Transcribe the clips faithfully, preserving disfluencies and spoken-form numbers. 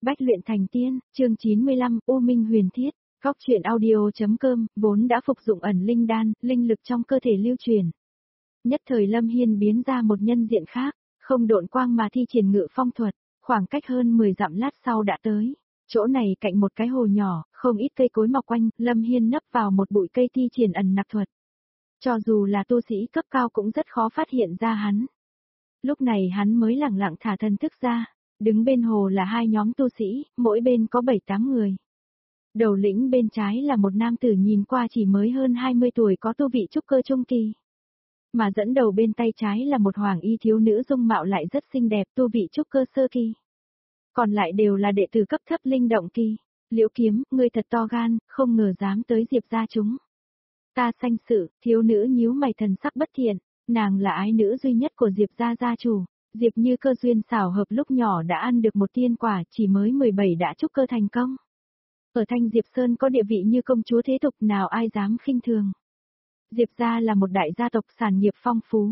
Bách luyện thành tiên, chương chín mươi lăm, U Minh Huyền Thiết, Góc truyện audio.com, vốn đã phục dụng ẩn linh đan, linh lực trong cơ thể lưu truyền. Nhất thời Lâm Hiên biến ra một nhân diện khác, không độn quang mà thi triển ngự phong thuật, khoảng cách hơn mười dặm lát sau đã tới. Chỗ này cạnh một cái hồ nhỏ, không ít cây cối mọc quanh, Lâm Hiên nấp vào một bụi cây thi triển ẩn nặc thuật. Cho dù là tu sĩ cấp cao cũng rất khó phát hiện ra hắn. Lúc này hắn mới lẳng lặng thả thần thức ra, đứng bên hồ là hai nhóm tu sĩ, mỗi bên có bảy tám người. Đầu lĩnh bên trái là một nam tử nhìn qua chỉ mới hơn hai mươi tuổi có tu vị trúc cơ trung kỳ. Mà dẫn đầu bên tay trái là một hoàng y thiếu nữ dung mạo lại rất xinh đẹp tu vị trúc cơ sơ kỳ. Còn lại đều là đệ tử cấp thấp linh động kỳ. Liễu Kiếm, ngươi thật to gan, không ngờ dám tới Diệp gia chúng. Ta sanh sự, thiếu nữ nhíu mày thần sắc bất thiện, nàng là ái nữ duy nhất của Diệp gia gia chủ. Diệp Như cơ duyên xảo hợp lúc nhỏ đã ăn được một tiên quả, chỉ mới mười bảy đã trúc cơ thành công. Ở Thanh Diệp Sơn có địa vị như công chúa thế tục, nào ai dám khinh thường. Diệp gia là một đại gia tộc sản nghiệp phong phú.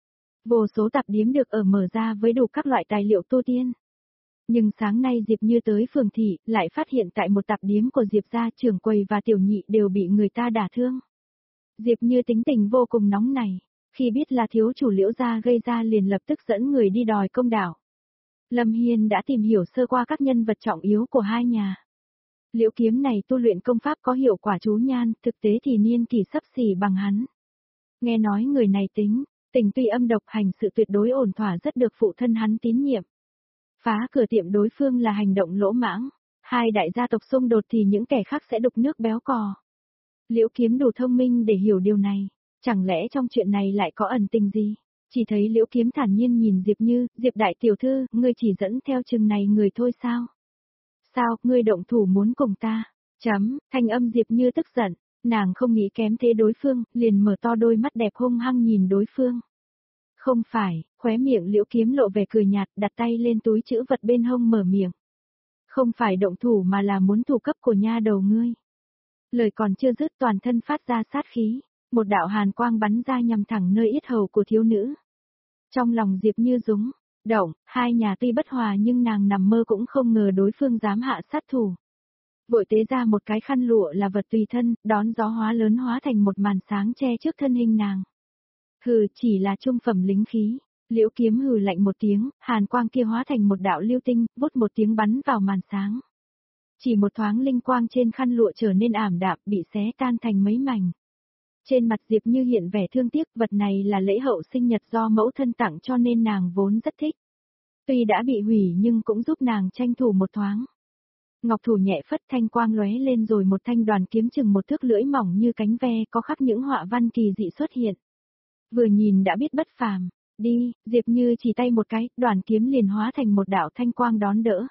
Vô số tạp điếm được ở mở ra với đủ các loại tài liệu tu tiên. Nhưng sáng nay Diệp Như tới phường thị, lại phát hiện tại một tạp điếm của Diệp gia trưởng quầy và tiểu nhị đều bị người ta đả thương. Diệp Như tính tình vô cùng nóng này. Khi biết là thiếu chủ Liễu gia gây ra liền lập tức dẫn người đi đòi công đạo. Lâm Hiên đã tìm hiểu sơ qua các nhân vật trọng yếu của hai nhà. Liễu Kiếm này tu luyện công pháp có hiệu quả chú nhan, thực tế thì niên kỳ sắp xỉ bằng hắn. Nghe nói người này tính, tình tuy âm độc hành sự tuyệt đối ổn thỏa rất được phụ thân hắn tín nhiệm. Phá cửa tiệm đối phương là hành động lỗ mãng, hai đại gia tộc xung đột thì những kẻ khác sẽ đục nước béo cò. Liễu Kiếm đủ thông minh để hiểu điều này. Chẳng lẽ trong chuyện này lại có ẩn tình gì? Chỉ thấy Liễu Kiếm thản nhiên nhìn Diệp Như, Diệp đại tiểu thư, ngươi chỉ dẫn theo chừng này người thôi sao? Sao, ngươi động thủ muốn cùng ta? Chấm, thanh âm Diệp Như tức giận, nàng không nghĩ kém thế đối phương, liền mở to đôi mắt đẹp hung hăng nhìn đối phương. Không phải, khóe miệng Liễu Kiếm lộ vẻ cười nhạt, đặt tay lên túi trữ vật bên hông mở miệng. Không phải động thủ mà là muốn thủ cấp của nha đầu ngươi. Lời còn chưa dứt toàn thân phát ra sát khí. Một đạo hàn quang bắn ra nhằm thẳng nơi yết hầu của thiếu nữ. Trong lòng Diệp Như rúng động, hai nhà tuy bất hòa nhưng nàng nằm mơ cũng không ngờ đối phương dám hạ sát thủ. Vội tế ra một cái khăn lụa là vật tùy thân, đón gió hóa lớn hóa thành một màn sáng che trước thân hình nàng. Hừ, chỉ là trung phẩm lính khí. Liễu Kiếm hừ lạnh một tiếng, hàn quang kia hóa thành một đạo lưu tinh, vút một tiếng bắn vào màn sáng. Chỉ một thoáng linh quang trên khăn lụa trở nên ảm đạm, bị xé tan thành mấy mảnh. Trên mặt Diệp Như hiện vẻ thương tiếc, vật này là lễ hậu sinh nhật do mẫu thân tặng cho nên nàng vốn rất thích. Tuy đã bị hủy nhưng cũng giúp nàng tranh thủ một thoáng. Ngọc thủ nhẹ phất thanh quang lóe lên rồi một thanh đoàn kiếm chừng một thước lưỡi mỏng như cánh ve có khắc những họa văn kỳ dị xuất hiện. Vừa nhìn đã biết bất phàm, đi, Diệp Như chỉ tay một cái, đoàn kiếm liền hóa thành một đạo thanh quang đón đỡ.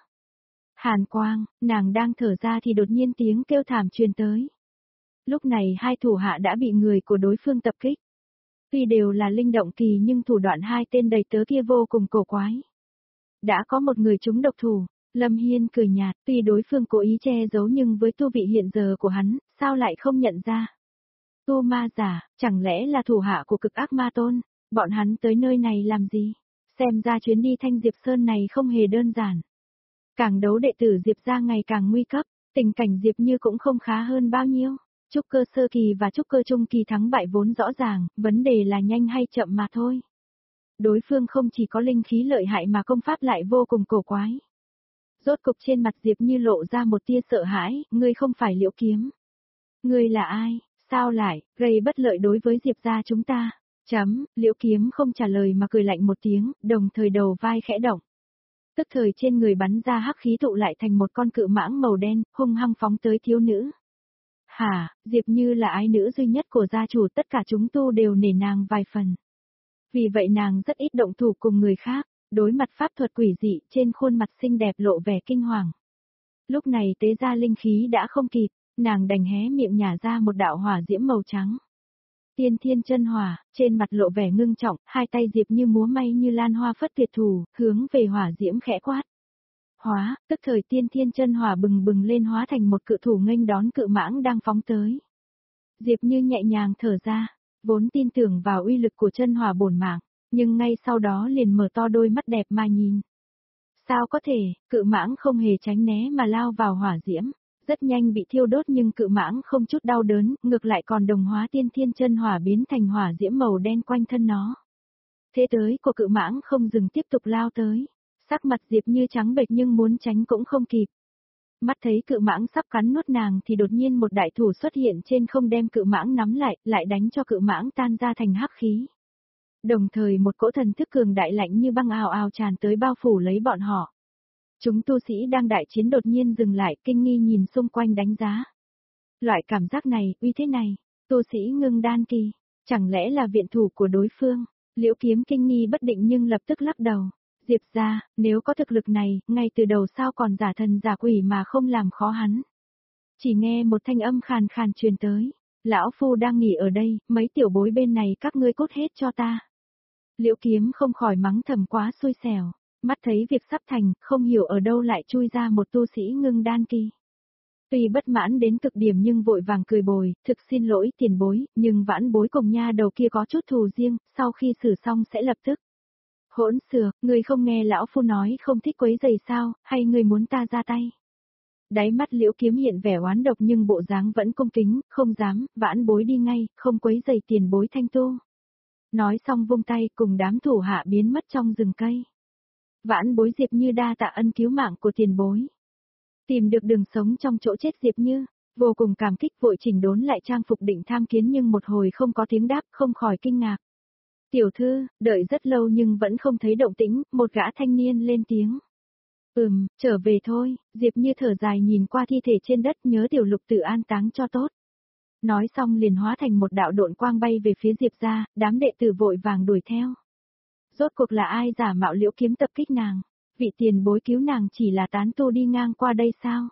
Hàn quang, nàng đang thở ra thì đột nhiên tiếng kêu thảm truyền tới. Lúc này hai thủ hạ đã bị người của đối phương tập kích. Tuy đều là linh động kỳ nhưng thủ đoạn hai tên đầy tớ kia vô cùng cổ quái. Đã có một người trúng độc thủ, Lâm Hiên cười nhạt, tuy đối phương cố ý che giấu nhưng với tu vị hiện giờ của hắn, sao lại không nhận ra. Tu ma giả, chẳng lẽ là thủ hạ của cực ác ma tôn, bọn hắn tới nơi này làm gì? Xem ra chuyến đi Thanh Diệp Sơn này không hề đơn giản. Càng đấu đệ tử Diệp gia ngày càng nguy cấp, tình cảnh Diệp Như cũng không khá hơn bao nhiêu. Trúc cơ sơ kỳ và trúc cơ trung kỳ thắng bại vốn rõ ràng, vấn đề là nhanh hay chậm mà thôi. Đối phương không chỉ có linh khí lợi hại mà công pháp lại vô cùng cổ quái. Rốt cục trên mặt Diệp Như lộ ra một tia sợ hãi, ngươi không phải Liễu Kiếm. Ngươi là ai, sao lại, gây bất lợi đối với Diệp gia chúng ta? Chấm, Liễu Kiếm không trả lời mà cười lạnh một tiếng, đồng thời đầu vai khẽ động. Tức thời trên người bắn ra hắc khí tụ lại thành một con cự mãng màu đen, hung hăng phóng tới thiếu nữ. Hả, Diệp Như là ái nữ duy nhất của gia chủ, tất cả chúng tu đều nể nàng vài phần. Vì vậy nàng rất ít động thủ cùng người khác, đối mặt pháp thuật quỷ dị trên khuôn mặt xinh đẹp lộ vẻ kinh hoàng. Lúc này tế ra linh khí đã không kịp, nàng đành hé miệng nhả ra một đạo hỏa diễm màu trắng. Tiên thiên chân hỏa, trên mặt lộ vẻ ngưng trọng, hai tay Diệp Như múa may như lan hoa phất tuyệt thủ, hướng về hỏa diễm khẽ quát. Hóa, tức thời tiên thiên chân hỏa bừng bừng lên hóa thành một cự thủ nghênh đón cự mãng đang phóng tới. Diệp Như nhẹ nhàng thở ra, vốn tin tưởng vào uy lực của chân hỏa bổn mạng, nhưng ngay sau đó liền mở to đôi mắt đẹp mà nhìn. Sao có thể, cự mãng không hề tránh né mà lao vào hỏa diễm, rất nhanh bị thiêu đốt nhưng cự mãng không chút đau đớn, ngược lại còn đồng hóa tiên thiên chân hỏa biến thành hỏa diễm màu đen quanh thân nó. Thế tới của cự mãng không dừng tiếp tục lao tới, sắc mặt Diệp Như trắng bệch nhưng muốn tránh cũng không kịp. Mắt thấy cự mãng sắp cắn nuốt nàng thì đột nhiên một đại thủ xuất hiện trên không đem cự mãng nắm lại, lại đánh cho cự mãng tan ra thành hắc khí. Đồng thời một cỗ thần thức cường đại lạnh như băng ào ào tràn tới bao phủ lấy bọn họ. Chúng tu sĩ đang đại chiến đột nhiên dừng lại, kinh nghi nhìn xung quanh đánh giá. Loại cảm giác này, uy thế này, tu sĩ ngưng đan kỳ, chẳng lẽ là viện thủ của đối phương? Liễu Kiếm kinh nghi bất định nhưng lập tức lắc đầu. Diệp gia, nếu có thực lực này, ngay từ đầu sao còn giả thần giả quỷ mà không làm khó hắn. Chỉ nghe một thanh âm khàn khàn truyền tới. Lão Phu đang nghỉ ở đây, mấy tiểu bối bên này các ngươi cút hết cho ta. Liễu Kiếm không khỏi mắng thầm quá xui xẻo. Mắt thấy việc sắp thành, không hiểu ở đâu lại chui ra một tu sĩ ngưng đan kỳ. Tuy bất mãn đến cực điểm nhưng vội vàng cười bồi, thực xin lỗi tiền bối, nhưng vãn bối cùng nha đầu kia có chút thù riêng, sau khi xử xong sẽ lập tức. Hỗn xược, người không nghe lão phu nói không thích quấy giày sao, hay người muốn ta ra tay? Đáy mắt Liễu Kiếm hiện vẻ oán độc nhưng bộ dáng vẫn cung kính, không dám, vãn bối đi ngay, không quấy giày tiền bối thanh tu. Nói xong vung tay cùng đám thủ hạ biến mất trong rừng cây. Vãn bối Diệp Như đa tạ ân cứu mạng của tiền bối. Tìm được đường sống trong chỗ chết Diệp Như, vô cùng cảm kích vội chỉnh đốn lại trang phục định tham kiến nhưng một hồi không có tiếng đáp không khỏi kinh ngạc. Tiểu thư, đợi rất lâu nhưng vẫn không thấy động tĩnh, một gã thanh niên lên tiếng. Ừm, trở về thôi, Diệp Như thở dài nhìn qua thi thể trên đất nhớ tiểu lục tử an táng cho tốt. Nói xong liền hóa thành một đạo độn quang bay về phía Diệp gia, đám đệ tử vội vàng đuổi theo. Rốt cuộc là ai giả mạo Liễu Kiếm tập kích nàng? Vị tiền bối cứu nàng chỉ là tán tu đi ngang qua đây sao?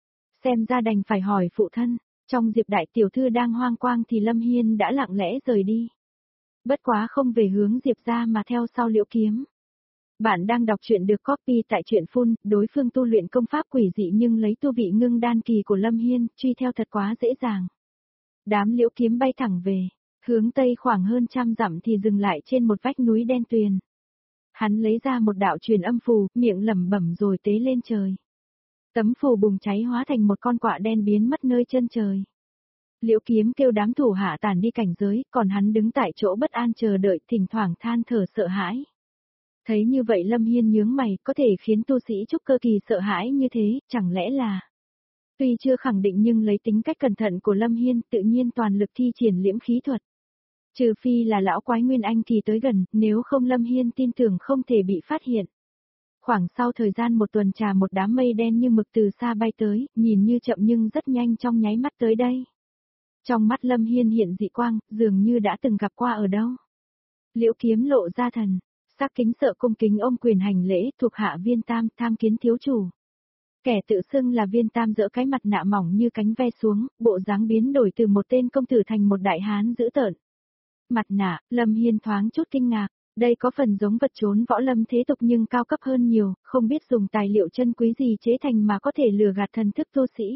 Xem ra đành phải hỏi phụ thân, trong Diệp đại tiểu thư đang hoang quang thì Lâm Hiên đã lặng lẽ rời đi. Bất quá không về hướng Diệp ra mà theo sau Liễu Kiếm. Bạn đang đọc truyện được copy tại truyện phun, đối phương tu luyện công pháp quỷ dị nhưng lấy tu vị ngưng đan kỳ của Lâm Hiên, truy theo thật quá dễ dàng. Đám Liễu Kiếm bay thẳng về, hướng tây khoảng hơn trăm dặm thì dừng lại trên một vách núi đen tuyền. Hắn lấy ra một đạo truyền âm phù, miệng lẩm bẩm rồi tế lên trời. Tấm phù bùng cháy hóa thành một con quạ đen biến mất nơi chân trời. Liễu Kiếm kêu đám thủ hạ tản đi cảnh giới, còn hắn đứng tại chỗ bất an chờ đợi, thỉnh thoảng than thở sợ hãi. Thấy như vậy Lâm Hiên nhướng mày, có thể khiến tu sĩ trúc cơ kỳ sợ hãi như thế, chẳng lẽ là... Tuy chưa khẳng định nhưng lấy tính cách cẩn thận của Lâm Hiên tự nhiên toàn lực thi triển liễm khí thuật. Trừ phi là lão quái Nguyên Anh kỳ tới gần, nếu không Lâm Hiên tin tưởng không thể bị phát hiện. Khoảng sau thời gian một tuần trà một đám mây đen như mực từ xa bay tới, nhìn như chậm nhưng rất nhanh trong nháy mắt tới đây. Trong mắt Lâm Hiên hiện dị quang, dường như đã từng gặp qua ở đâu. Liễu Kiếm lộ ra thần, sắc kính sợ cung kính ôm quyền hành lễ thuộc hạ Viên Tam tham kiến thiếu chủ. Kẻ tự xưng là Viên Tam dỡ cái mặt nạ mỏng như cánh ve xuống, bộ dáng biến đổi từ một tên công tử thành một đại hán dữ tợn. Mặt nạ, Lâm Hiên thoáng chút kinh ngạc, đây có phần giống vật trốn võ lâm thế tục nhưng cao cấp hơn nhiều, không biết dùng tài liệu chân quý gì chế thành mà có thể lừa gạt thần thức tu sĩ.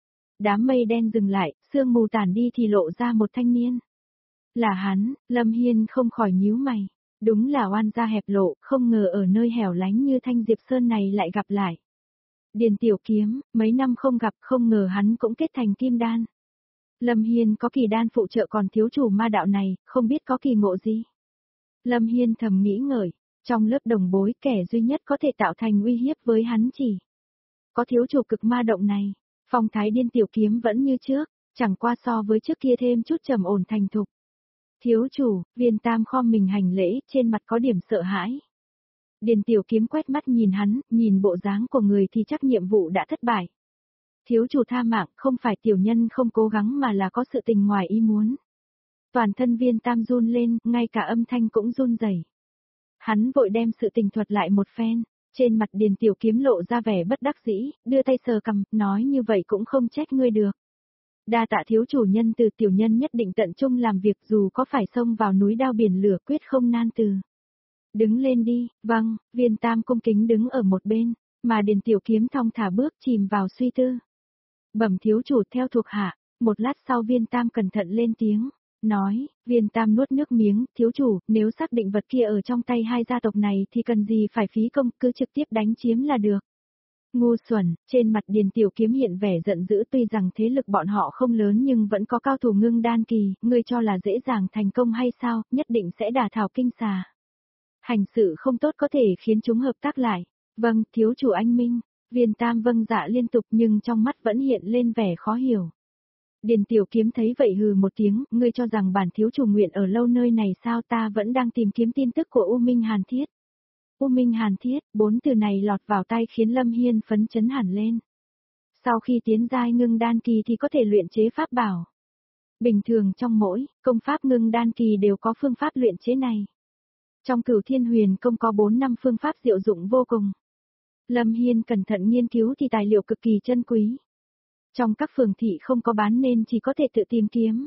Đám mây đen dừng lại, sương mù tản đi thì lộ ra một thanh niên. Là hắn, Lâm Hiên không khỏi nhíu mày. Đúng là oan gia hẹp lộ, không ngờ ở nơi hẻo lánh như Thanh Diệp Sơn này lại gặp lại. Điền Tiểu Kiếm, mấy năm không gặp không ngờ hắn cũng kết thành kim đan. Lâm Hiên có kỳ đan phụ trợ còn thiếu chủ ma đạo này, không biết có kỳ ngộ gì. Lâm Hiên thầm nghĩ ngợi, trong lớp đồng bối kẻ duy nhất có thể tạo thành uy hiếp với hắn chỉ có thiếu chủ cực ma động này. Phong thái Điền Tiểu Kiếm vẫn như trước, chẳng qua so với trước kia thêm chút trầm ổn thành thục. Thiếu chủ, Viên Tam khom mình hành lễ, trên mặt có điểm sợ hãi. Điền Tiểu Kiếm quét mắt nhìn hắn, nhìn bộ dáng của người thì chắc nhiệm vụ đã thất bại. Thiếu chủ tha mạng, không phải tiểu nhân không cố gắng mà là có sự tình ngoài ý muốn. Toàn thân Viên Tam run lên, ngay cả âm thanh cũng run rẩy. Hắn vội đem sự tình thuật lại một phen, trên mặt Điền Tiểu Kiếm lộ ra vẻ bất đắc dĩ, đưa tay sờ cằm, nói như vậy cũng không trách ngươi được. Đa tạ thiếu chủ nhân từ tiểu nhân nhất định tận trung làm việc dù có phải xông vào núi đao biển lửa quyết không nan từ. Đứng lên đi, vâng, Viên Tam cung kính đứng ở một bên, mà Điền Tiểu Kiếm thong thả bước chìm vào suy tư. Bẩm thiếu chủ theo thuộc hạ, một lát sau Viên Tam cẩn thận lên tiếng, nói, Viên Tam nuốt nước miếng, thiếu chủ, nếu xác định vật kia ở trong tay hai gia tộc này thì cần gì phải phí công, cứ trực tiếp đánh chiếm là được. Ngu xuẩn, trên mặt Điền Tiểu Kiếm hiện vẻ giận dữ, tuy rằng thế lực bọn họ không lớn nhưng vẫn có cao thủ ngưng đan kỳ, ngươi cho là dễ dàng thành công hay sao, nhất định sẽ đả thảo kinh xà. Hành sự không tốt có thể khiến chúng hợp tác lại. Vâng, thiếu chủ anh minh. Viên Tam vâng dạ liên tục nhưng trong mắt vẫn hiện lên vẻ khó hiểu. Điền Tiểu Kiếm thấy vậy hừ một tiếng, ngươi cho rằng bản thiếu chủ nguyện ở lâu nơi này sao, ta vẫn đang tìm kiếm tin tức của U Minh Hàn Thiết. U Minh Hàn Thiết, bốn từ này lọt vào tay khiến Lâm Hiên phấn chấn hẳn lên. Sau khi tiến giai ngưng đan kỳ thì có thể luyện chế pháp bảo. Bình thường trong mỗi công pháp ngưng đan kỳ đều có phương pháp luyện chế này. Trong Cửu Thiên Huyền Công có bốn năm phương pháp diệu dụng vô cùng. Lâm Hiên cẩn thận nghiên cứu thì tài liệu cực kỳ chân quý. Trong các phường thị không có bán nên chỉ có thể tự tìm kiếm.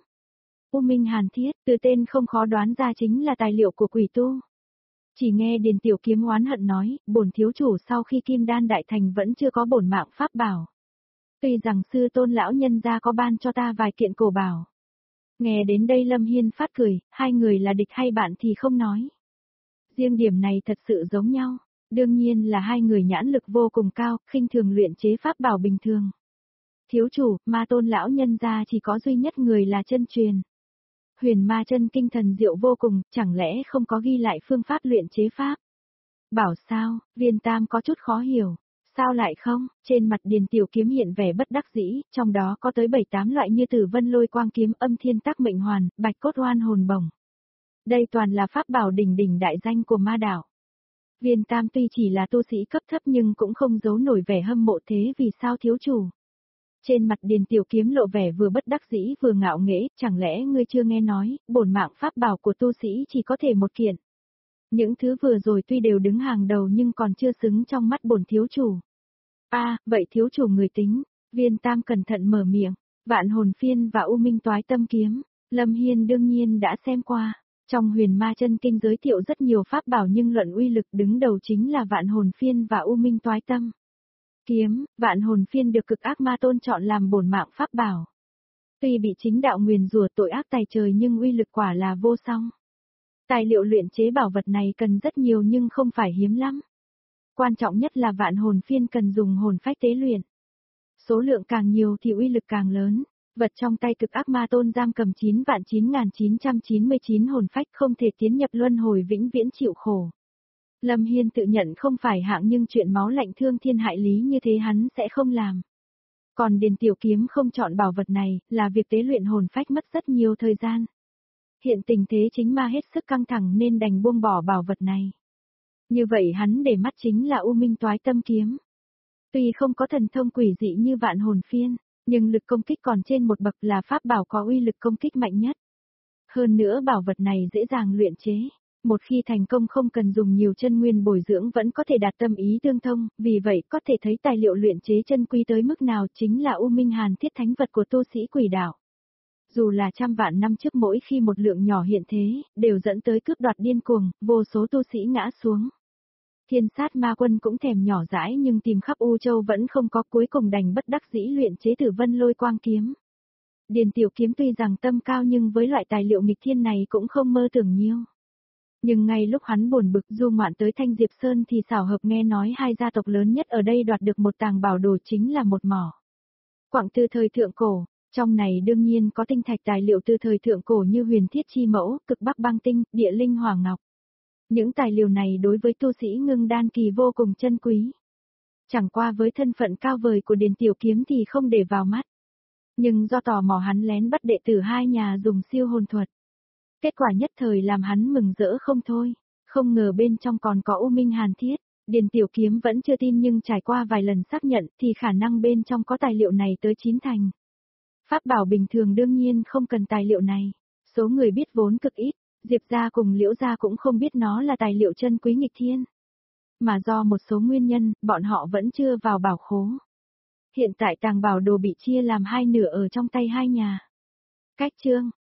U Minh Hàn Thiết, từ tên không khó đoán ra chính là tài liệu của quỷ tu. Chỉ nghe Điền Tiểu Kiếm oán hận nói, bổn thiếu chủ sau khi kim đan đại thành vẫn chưa có bổn mạng pháp bảo. Tuy rằng sư tôn lão nhân gia có ban cho ta vài kiện cổ bảo. Nghe đến đây Lâm Hiên phát cười, hai người là địch hay bạn thì không nói. Riêng điểm này thật sự giống nhau, đương nhiên là hai người nhãn lực vô cùng cao, khinh thường luyện chế pháp bảo bình thường. Thiếu chủ, ma tôn lão nhân gia chỉ có duy nhất người là chân truyền. Huyền ma chân kinh thần diệu vô cùng, chẳng lẽ không có ghi lại phương pháp luyện chế pháp? Bảo sao, Viên Tam có chút khó hiểu. Sao lại không? Trên mặt Điền Tiểu Kiếm hiện vẻ bất đắc dĩ, trong đó có tới bảy tám loại như Tử Vân Lôi Quang Kiếm, Âm Thiên Tắc Mệnh Hoàn, Bạch Cốt Oan Hồn Bổng. Đây toàn là pháp bảo đỉnh đỉnh đại danh của ma đạo. Viên Tam tuy chỉ là tu sĩ cấp thấp nhưng cũng không giấu nổi vẻ hâm mộ, thế vì sao thiếu chủ? Trên mặt Điền Tiểu Kiếm lộ vẻ vừa bất đắc dĩ vừa ngạo nghễ, chẳng lẽ ngươi chưa nghe nói, bổn mạng pháp bảo của tu sĩ chỉ có thể một kiện. Những thứ vừa rồi tuy đều đứng hàng đầu nhưng còn chưa xứng trong mắt bổn thiếu chủ. A, à, vậy thiếu chủ người tính, Viên Tam cẩn thận mở miệng, Vạn Hồn Phiên và U Minh Toái Tâm Kiếm, Lâm Hiên đương nhiên đã xem qua. Trong Huyền Ma Chân Kinh giới thiệu rất nhiều pháp bảo nhưng luận uy lực đứng đầu chính là Vạn Hồn Phiên và U Minh Toái Tâm Kiếm. Vạn Hồn Phiên được Cực Ác Ma Tôn chọn làm bổn mạng pháp bảo. Tuy bị chính đạo nguyền rủa tội ác tày trời nhưng uy lực quả là vô song. Tài liệu luyện chế bảo vật này cần rất nhiều nhưng không phải hiếm lắm. Quan trọng nhất là Vạn Hồn Phiên cần dùng hồn phách tế luyện. Số lượng càng nhiều thì uy lực càng lớn. Vật trong tay Cực Ác Ma Tôn giam cầm chín vạn chín nghìn chín trăm chín mươi chín hồn phách không thể tiến nhập luân hồi vĩnh viễn chịu khổ. Lâm Hiên tự nhận không phải hạng nhưng chuyện máu lạnh thương thiên hại lý như thế hắn sẽ không làm. Còn Điền Tiểu Kiếm không chọn bảo vật này, là việc tế luyện hồn phách mất rất nhiều thời gian. Hiện tình thế chính ma hết sức căng thẳng nên đành buông bỏ bảo vật này. Như vậy hắn để mắt chính là U Minh Toái Tâm Kiếm. Tuy không có thần thông quỷ dị như Vạn Hồn Phiên, nhưng lực công kích còn trên một bậc, là pháp bảo có uy lực công kích mạnh nhất. Hơn nữa bảo vật này dễ dàng luyện chế. Một khi thành công không cần dùng nhiều chân nguyên bồi dưỡng vẫn có thể đạt tâm ý tương thông, vì vậy có thể thấy tài liệu luyện chế chân quý tới mức nào chính là U Minh Hàn Thiết, thánh vật của tu sĩ quỷ đạo. Dù là trăm vạn năm trước mỗi khi một lượng nhỏ hiện thế, đều dẫn tới cướp đoạt điên cuồng, vô số tu sĩ ngã xuống. Thiên Sát Ma Quân cũng thèm nhỏ dãi nhưng tìm khắp U Châu vẫn không có, cuối cùng đành bất đắc dĩ luyện chế Tử Vân Lôi Quang Kiếm. Điền Tiểu Kiếm tuy rằng tâm cao nhưng với loại tài liệu nghịch thiên này cũng không mơ tưởng nhiều. Nhưng ngay lúc hắn buồn bực du ngoạn tới Thanh Diệp Sơn thì xảo hợp nghe nói hai gia tộc lớn nhất ở đây đoạt được một tàng bảo đồ, chính là một mỏ quặng từ thời thượng cổ. Trong này đương nhiên có tinh thạch tài liệu từ thời thượng cổ như huyền thiết chi mẫu, cực bắc băng tinh, địa linh hỏa ngọc. Những tài liệu này đối với tu sĩ ngưng đan kỳ vô cùng chân quý. Chẳng qua với thân phận cao vời của Điền Tiểu Kiếm thì không để vào mắt. Nhưng do tò mò hắn lén bắt đệ tử hai nhà dùng siêu hồn thuật. Kết quả nhất thời làm hắn mừng rỡ không thôi. Không ngờ bên trong còn có U Minh Hàn Thiết. Điền Tiểu Kiếm vẫn chưa tin nhưng trải qua vài lần xác nhận thì khả năng bên trong có tài liệu này tới chín thành. Pháp bảo bình thường đương nhiên không cần tài liệu này. Số người biết vốn cực ít. Diệp gia cùng Liễu gia cũng không biết nó là tài liệu chân quý nghịch thiên. Mà do một số nguyên nhân, bọn họ vẫn chưa vào bảo khố. Hiện tại tàng bảo đồ bị chia làm hai nửa ở trong tay hai nhà. Cách chương